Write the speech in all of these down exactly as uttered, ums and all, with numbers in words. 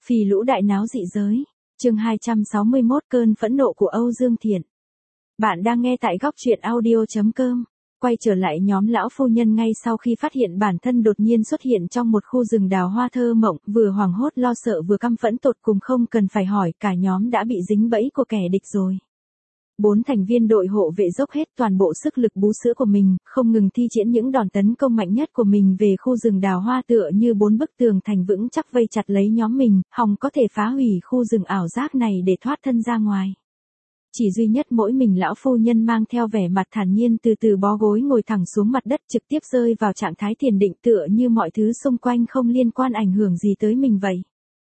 Phì lũ đại náo dị giới. Chương hai trăm sáu mươi mốt Cơn phẫn nộ của Âu Dương Thiện. Bạn đang nghe tại góc truyện audio chấm com. Quay trở lại nhóm lão phu nhân ngay sau khi phát hiện bản thân đột nhiên xuất hiện trong một khu rừng đào hoa thơ mộng, vừa hoảng hốt lo sợ vừa căm phẫn tột cùng, không cần phải hỏi, cả nhóm đã bị dính bẫy của kẻ địch rồi. Bốn thành viên đội hộ vệ dốc hết toàn bộ sức lực bú sữa của mình, không ngừng thi triển những đòn tấn công mạnh nhất của mình về khu rừng đào hoa, tựa như bốn bức tường thành vững chắc vây chặt lấy nhóm mình, hòng có thể phá hủy khu rừng ảo giác này để thoát thân ra ngoài. Chỉ duy nhất mỗi mình lão phu nhân mang theo vẻ mặt thản nhiên từ từ bó gối ngồi thẳng xuống mặt đất, trực tiếp rơi vào trạng thái thiền định, tựa như mọi thứ xung quanh không liên quan ảnh hưởng gì tới mình vậy.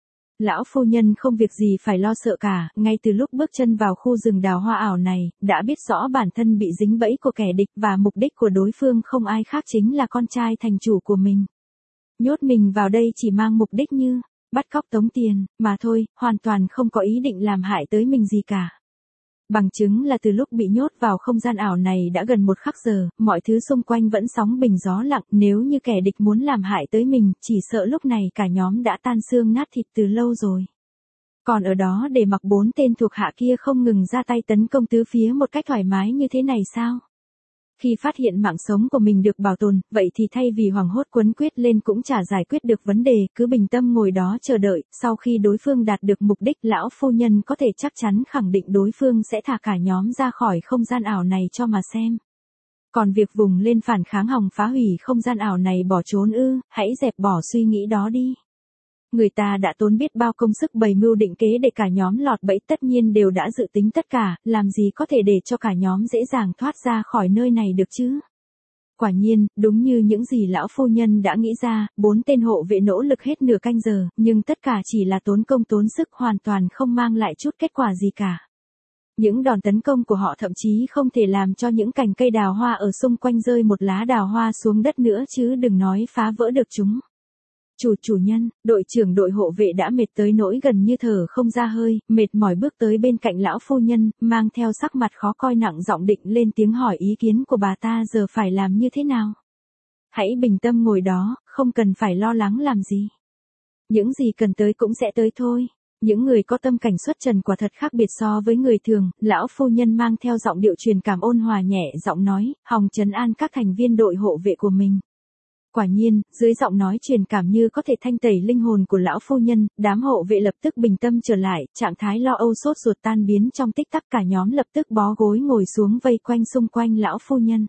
Lão phu nhân không việc gì phải lo sợ cả, ngay từ lúc bước chân vào khu rừng đào hoa ảo này, đã biết rõ bản thân bị dính bẫy của kẻ địch và mục đích của đối phương không ai khác chính là con trai thành chủ của mình. Nhốt mình vào đây chỉ mang mục đích như bắt cóc tống tiền, mà thôi, hoàn toàn không có ý định làm hại tới mình gì cả. Bằng chứng là từ lúc bị nhốt vào không gian ảo này đã gần một khắc giờ, mọi thứ xung quanh vẫn sóng bình gió lặng, nếu như kẻ địch muốn làm hại tới mình, chỉ sợ lúc này cả nhóm đã tan xương nát thịt từ lâu rồi. Còn ở đó để mặc bốn tên thuộc hạ kia không ngừng ra tay tấn công tứ phía một cách thoải mái như thế này sao? Khi phát hiện mạng sống của mình được bảo tồn, vậy thì thay vì hoảng hốt quấn quyết lên cũng chả giải quyết được vấn đề, cứ bình tâm ngồi đó chờ đợi, sau khi đối phương đạt được mục đích, lão phu nhân có thể chắc chắn khẳng định đối phương sẽ thả cả nhóm ra khỏi không gian ảo này cho mà xem. Còn việc vùng lên phản kháng hòng phá hủy không gian ảo này bỏ trốn ư, hãy dẹp bỏ suy nghĩ đó đi. Người ta đã tốn biết bao công sức bày mưu định kế để cả nhóm lọt bẫy, tất nhiên đều đã dự tính tất cả, làm gì có thể để cho cả nhóm dễ dàng thoát ra khỏi nơi này được chứ. Quả nhiên, đúng như những gì lão phu nhân đã nghĩ ra, bốn tên hộ vệ nỗ lực hết nửa canh giờ, nhưng tất cả chỉ là tốn công tốn sức, hoàn toàn không mang lại chút kết quả gì cả. Những đòn tấn công của họ thậm chí không thể làm cho những cành cây đào hoa ở xung quanh rơi một lá đào hoa xuống đất nữa, chứ đừng nói phá vỡ được chúng. Chủ chủ nhân, đội trưởng đội hộ vệ đã mệt tới nỗi gần như thở không ra hơi, mệt mỏi bước tới bên cạnh lão phu nhân, mang theo sắc mặt khó coi, nặng giọng định lên tiếng hỏi ý kiến của bà ta giờ phải làm như thế nào. Hãy bình tâm ngồi đó, không cần phải lo lắng làm gì. Những gì cần tới cũng sẽ tới thôi. Những người có tâm cảnh xuất trần quả thật khác biệt so với người thường, lão phu nhân mang theo giọng điệu truyền cảm ôn hòa nhẹ giọng nói, hòng trấn an các thành viên đội hộ vệ của mình. Quả nhiên, dưới giọng nói truyền cảm như có thể thanh tẩy linh hồn của lão phu nhân, đám hộ vệ lập tức bình tâm trở lại, trạng thái lo âu sốt ruột tan biến trong tích tắc, cả nhóm lập tức bó gối ngồi xuống vây quanh xung quanh lão phu nhân.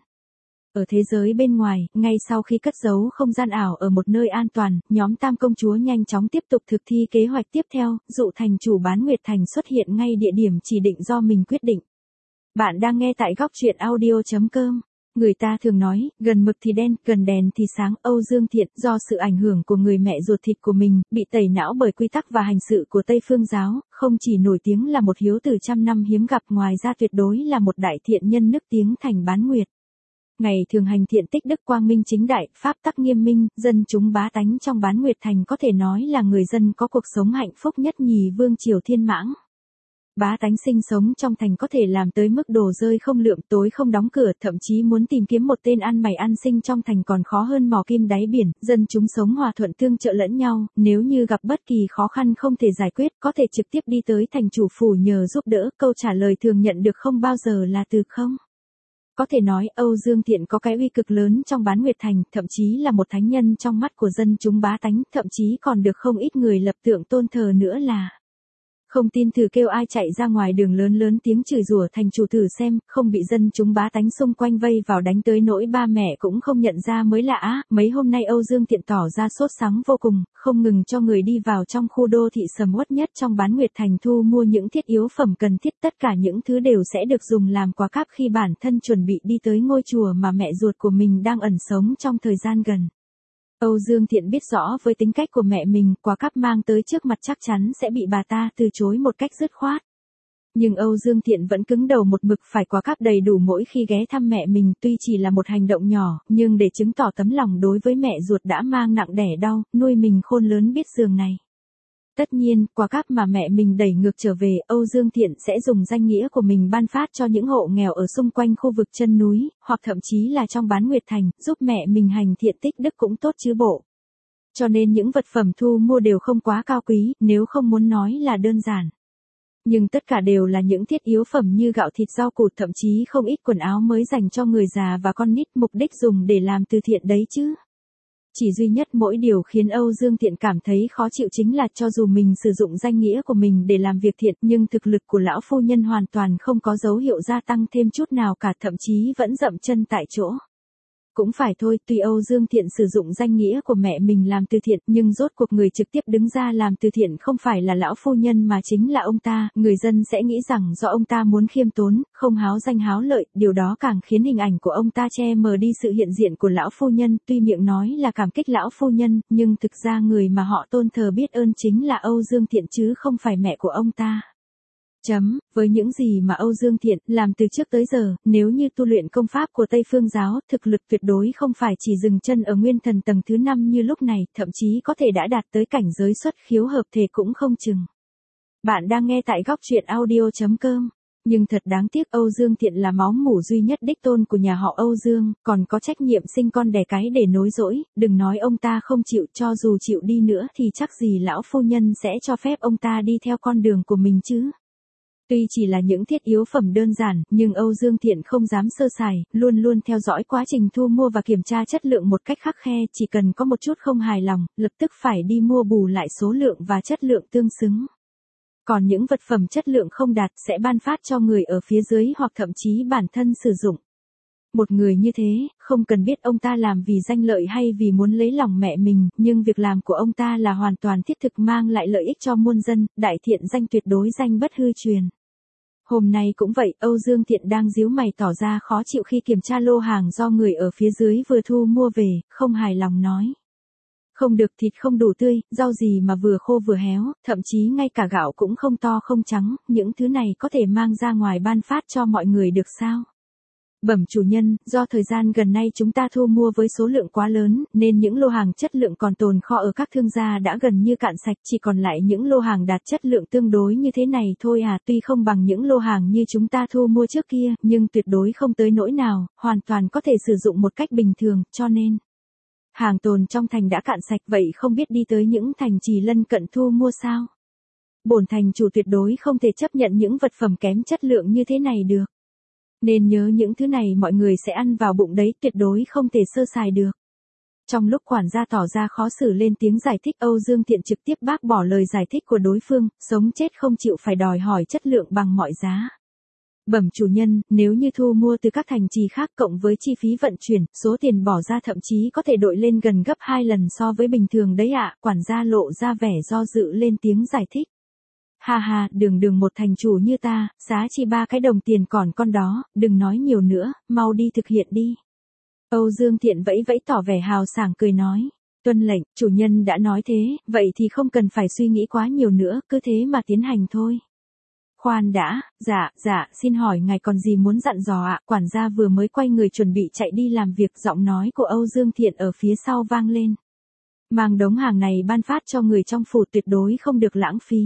Ở thế giới bên ngoài, ngay sau khi cất giấu không gian ảo ở một nơi an toàn, nhóm Tam công chúa nhanh chóng tiếp tục thực thi kế hoạch tiếp theo, dụ thành chủ Bán Nguyệt Thành xuất hiện ngay địa điểm chỉ định do mình quyết định. Bạn đang nghe tại góc truyện audio chấm com. Người ta thường nói, gần mực thì đen, gần đèn thì sáng. Âu Dương Thiện, do sự ảnh hưởng của người mẹ ruột thịt của mình, bị tẩy não bởi quy tắc và hành sự của Tây Phương giáo, không chỉ nổi tiếng là một hiếu tử trăm năm hiếm gặp, ngoài ra tuyệt đối là một đại thiện nhân nức tiếng thành Bán Nguyệt. Ngày thường hành thiện tích đức, quang minh chính đại, pháp tắc nghiêm minh, dân chúng bá tánh trong Bán Nguyệt Thành có thể nói là người dân có cuộc sống hạnh phúc nhất nhì vương triều thiên mãng. Bá tánh sinh sống trong thành có thể làm tới mức đồ rơi không lượm, tối không đóng cửa, thậm chí muốn tìm kiếm một tên ăn mày ăn sinh trong thành còn khó hơn mò kim đáy biển. Dân chúng sống hòa thuận tương trợ lẫn nhau, nếu như gặp bất kỳ khó khăn không thể giải quyết, có thể trực tiếp đi tới thành chủ phủ nhờ giúp đỡ. Câu trả lời thường nhận được không bao giờ là từ không. Có thể nói Âu Dương Thiện có cái uy cực lớn trong Bán Nguyệt Thành, thậm chí là một thánh nhân trong mắt của dân chúng bá tánh, thậm chí còn được không ít người lập tượng tôn thờ nữa là. Không tin thử kêu ai chạy ra ngoài đường lớn lớn tiếng chửi rủa thành chủ thử xem, không bị dân chúng bá tánh xung quanh vây vào đánh tới nỗi ba mẹ cũng không nhận ra mới lạ. Mấy hôm nay Âu Dương Thiện tỏ ra sốt sắng vô cùng, không ngừng cho người đi vào trong khu đô thị sầm uất nhất trong Bán Nguyệt Thành thu mua những thiết yếu phẩm cần thiết, tất cả những thứ đều sẽ được dùng làm quà cáp khi bản thân chuẩn bị đi tới ngôi chùa mà mẹ ruột của mình đang ẩn sống trong thời gian gần. Âu Dương Thiện biết rõ với tính cách của mẹ mình, quà cáp mang tới trước mặt chắc chắn sẽ bị bà ta từ chối một cách dứt khoát. Nhưng Âu Dương Thiện vẫn cứng đầu một mực phải quà cáp đầy đủ mỗi khi ghé thăm mẹ mình, tuy chỉ là một hành động nhỏ, nhưng để chứng tỏ tấm lòng đối với mẹ ruột đã mang nặng đẻ đau, nuôi mình khôn lớn biết giường này. Tất nhiên, quà cáp mà mẹ mình đẩy ngược trở về, Âu Dương Thiện sẽ dùng danh nghĩa của mình ban phát cho những hộ nghèo ở xung quanh khu vực chân núi, hoặc thậm chí là trong Bán Nguyệt Thành, giúp mẹ mình hành thiện tích đức cũng tốt chứ bộ. Cho nên những vật phẩm thu mua đều không quá cao quý, nếu không muốn nói là đơn giản. Nhưng tất cả đều là những thiết yếu phẩm như gạo thịt rau củ, thậm chí không ít quần áo mới dành cho người già và con nít, mục đích dùng để làm từ thiện đấy chứ. Chỉ duy nhất mỗi điều khiến Âu Dương Thiện cảm thấy khó chịu chính là cho dù mình sử dụng danh nghĩa của mình để làm việc thiện, nhưng thực lực của lão phu nhân hoàn toàn không có dấu hiệu gia tăng thêm chút nào cả, thậm chí vẫn dậm chân tại chỗ. Cũng phải thôi, tuy Âu Dương Thiện sử dụng danh nghĩa của mẹ mình làm từ thiện, nhưng rốt cuộc người trực tiếp đứng ra làm từ thiện không phải là lão phu nhân mà chính là ông ta, người dân sẽ nghĩ rằng do ông ta muốn khiêm tốn, không háo danh háo lợi, điều đó càng khiến hình ảnh của ông ta che mờ đi sự hiện diện của lão phu nhân, tuy miệng nói là cảm kích lão phu nhân, nhưng thực ra người mà họ tôn thờ biết ơn chính là Âu Dương Thiện chứ không phải mẹ của ông ta. Chấm, với những gì mà Âu Dương Thiện làm từ trước tới giờ, nếu như tu luyện công pháp của Tây Phương giáo, thực lực tuyệt đối không phải chỉ dừng chân ở nguyên thần tầng thứ năm như lúc này, thậm chí có thể đã đạt tới cảnh giới xuất khiếu hợp thể cũng không chừng. Bạn đang nghe tại góc truyện audio chấm com. Nhưng thật đáng tiếc, Âu Dương Thiện là máu mủ duy nhất đích tôn của nhà họ Âu Dương, còn có trách nhiệm sinh con đẻ cái để nối dõi, đừng nói ông ta không chịu, cho dù chịu đi nữa thì chắc gì lão phu nhân sẽ cho phép ông ta đi theo con đường của mình chứ. Tuy chỉ là những thiết yếu phẩm đơn giản, nhưng Âu Dương Thiện không dám sơ sài, luôn luôn theo dõi quá trình thu mua và kiểm tra chất lượng một cách khắt khe, chỉ cần có một chút không hài lòng, lập tức phải đi mua bù lại số lượng và chất lượng tương xứng. Còn những vật phẩm chất lượng không đạt sẽ ban phát cho người ở phía dưới hoặc thậm chí bản thân sử dụng. Một người như thế, không cần biết ông ta làm vì danh lợi hay vì muốn lấy lòng mẹ mình, nhưng việc làm của ông ta là hoàn toàn thiết thực mang lại lợi ích cho muôn dân, đại thiện danh tuyệt đối danh bất hư truyền. Hôm nay cũng vậy, Âu Dương Thiện đang díu mày tỏ ra khó chịu khi kiểm tra lô hàng do người ở phía dưới vừa thu mua về, không hài lòng nói. Không được, thịt không đủ tươi, rau gì mà vừa khô vừa héo, thậm chí ngay cả gạo cũng không to không trắng, những thứ này có thể mang ra ngoài ban phát cho mọi người được sao? Bẩm chủ nhân, do thời gian gần đây chúng ta thu mua với số lượng quá lớn, nên những lô hàng chất lượng còn tồn kho ở các thương gia đã gần như cạn sạch, chỉ còn lại những lô hàng đạt chất lượng tương đối như thế này thôi à, tuy không bằng những lô hàng như chúng ta thu mua trước kia, nhưng tuyệt đối không tới nỗi nào, hoàn toàn có thể sử dụng một cách bình thường, cho nên hàng tồn trong thành đã cạn sạch, vậy không biết đi tới những thành trì lân cận thu mua sao? Bổn thành chủ tuyệt đối không thể chấp nhận những vật phẩm kém chất lượng như thế này được. Nên nhớ những thứ này mọi người sẽ ăn vào bụng đấy, tuyệt đối không thể sơ sài được. Trong lúc quản gia tỏ ra khó xử lên tiếng giải thích, Âu Dương Thiện trực tiếp bác bỏ lời giải thích của đối phương, sống chết không chịu phải đòi hỏi chất lượng bằng mọi giá. Bẩm chủ nhân, nếu như thu mua từ các thành trì khác cộng với chi phí vận chuyển, số tiền bỏ ra thậm chí có thể đội lên gần gấp hai lần so với bình thường đấy ạ, quản gia lộ ra vẻ do dự lên tiếng giải thích. Ha ha, đường đường một thành chủ như ta, giá chỉ ba cái đồng tiền còn con đó, đừng nói nhiều nữa, mau đi thực hiện đi. Âu Dương Thiện vẫy vẫy tỏ vẻ hào sảng cười nói. Tuân lệnh, chủ nhân đã nói thế, vậy thì không cần phải suy nghĩ quá nhiều nữa, cứ thế mà tiến hành thôi. Khoan đã, dạ, dạ, xin hỏi ngài còn gì muốn dặn dò ạ? Quản gia vừa mới quay người chuẩn bị chạy đi làm việc, giọng nói của Âu Dương Thiện ở phía sau vang lên. Mang đống hàng này ban phát cho người trong phủ tuyệt đối không được lãng phí.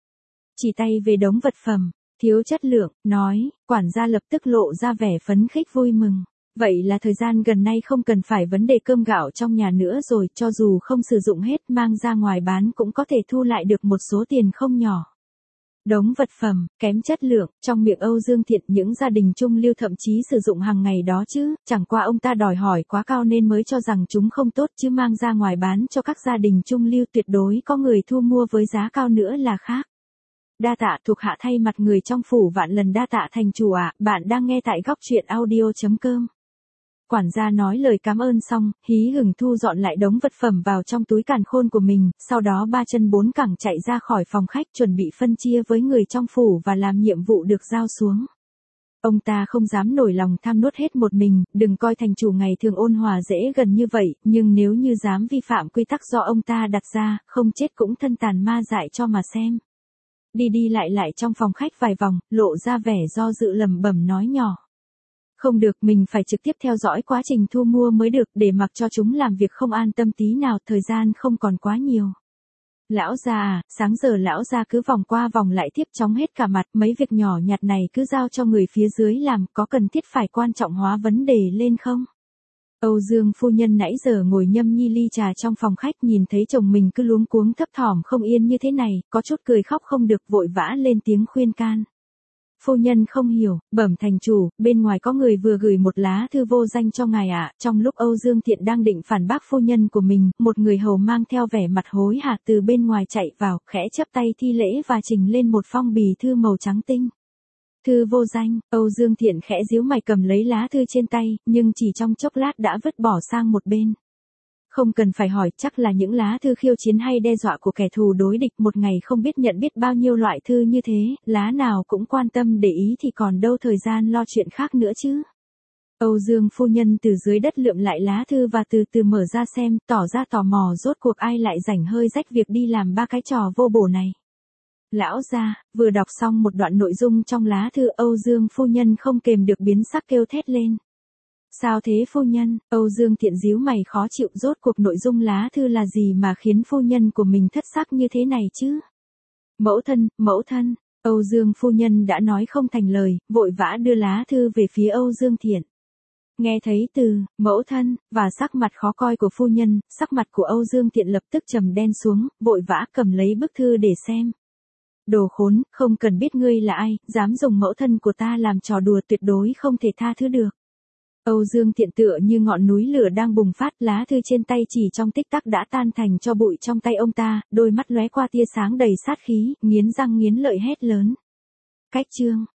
Chỉ tay về đống vật phẩm, thiếu chất lượng, nói, quản gia lập tức lộ ra vẻ phấn khích vui mừng. Vậy là thời gian gần nay không cần phải vấn đề cơm gạo trong nhà nữa rồi, cho dù không sử dụng hết mang ra ngoài bán cũng có thể thu lại được một số tiền không nhỏ. Đống vật phẩm, kém chất lượng, trong miệng Âu Dương Thiện những gia đình trung lưu thậm chí sử dụng hàng ngày đó chứ, chẳng qua ông ta đòi hỏi quá cao nên mới cho rằng chúng không tốt chứ mang ra ngoài bán cho các gia đình trung lưu tuyệt đối có người thu mua với giá cao nữa là khác. Đa tạ, thuộc hạ thay mặt người trong phủ vạn lần đa tạ thành chủ ạ, bạn đang nghe tại góc truyện audio chấm com. Quản gia nói lời cảm ơn xong, hí hửng thu dọn lại đống vật phẩm vào trong túi càn khôn của mình, sau đó ba chân bốn cẳng chạy ra khỏi phòng khách chuẩn bị phân chia với người trong phủ và làm nhiệm vụ được giao xuống. Ông ta không dám nổi lòng tham nuốt hết một mình, đừng coi thành chủ ngày thường ôn hòa dễ gần như vậy, nhưng nếu như dám vi phạm quy tắc do ông ta đặt ra, không chết cũng thân tàn ma dại cho mà xem. Đi đi lại lại trong phòng khách vài vòng, lộ ra vẻ do dự lẩm bẩm nói nhỏ. Không được, mình phải trực tiếp theo dõi quá trình thu mua mới được, để mặc cho chúng làm việc không an tâm tí nào, thời gian không còn quá nhiều. Lão già à, sáng giờ lão già cứ vòng qua vòng lại tiếp chóng hết cả mặt, mấy việc nhỏ nhặt này cứ giao cho người phía dưới làm, có cần thiết phải quan trọng hóa vấn đề lên không? Âu Dương phu nhân nãy giờ ngồi nhâm nhi ly trà trong phòng khách, nhìn thấy chồng mình cứ luống cuống thấp thỏm không yên như thế này, có chút cười khóc không được, vội vã lên tiếng khuyên can. Phu nhân không hiểu, bẩm thành chủ, bên ngoài có người vừa gửi một lá thư vô danh cho ngài ạ. Trong lúc Âu Dương Thiện đang định phản bác phu nhân của mình, một người hầu mang theo vẻ mặt hối hả từ bên ngoài chạy vào, khẽ chắp tay thi lễ và trình lên một phong bì thư màu trắng tinh. Thư vô danh. Âu Dương Thiện khẽ díu mày cầm lấy lá thư trên tay, nhưng chỉ trong chốc lát đã vứt bỏ sang một bên. Không cần phải hỏi, chắc là những lá thư khiêu chiến hay đe dọa của kẻ thù đối địch, một ngày không biết nhận biết bao nhiêu loại thư như thế, lá nào cũng quan tâm để ý thì còn đâu thời gian lo chuyện khác nữa chứ. Âu Dương phu nhân từ dưới đất lượm lại lá thư và từ từ mở ra xem, tỏ ra tò mò rốt cuộc ai lại rảnh hơi rách việc đi làm ba cái trò vô bổ này. Lão gia, vừa đọc xong một đoạn nội dung trong lá thư, Âu Dương phu nhân không kềm được biến sắc kêu thét lên. Sao thế phu nhân? Âu Dương Thiện díu mày khó chịu, rốt cuộc nội dung lá thư là gì mà khiến phu nhân của mình thất sắc như thế này chứ? Mẫu thân, mẫu thân, Âu Dương phu nhân đã nói không thành lời, vội vã đưa lá thư về phía Âu Dương Thiện. Nghe thấy từ mẫu thân và sắc mặt khó coi của phu nhân, sắc mặt của Âu Dương Thiện lập tức trầm đen xuống, vội vã cầm lấy bức thư để xem. Đồ khốn, không cần biết ngươi là ai, dám dùng mẫu thân của ta làm trò đùa, tuyệt đối không thể tha thứ được. Âu Dương Thiện tựa như ngọn núi lửa đang bùng phát, lá thư trên tay chỉ trong tích tắc đã tan thành cho bụi trong tay ông ta, đôi mắt lóe qua tia sáng đầy sát khí, nghiến răng nghiến lợi hét lớn. Cách chương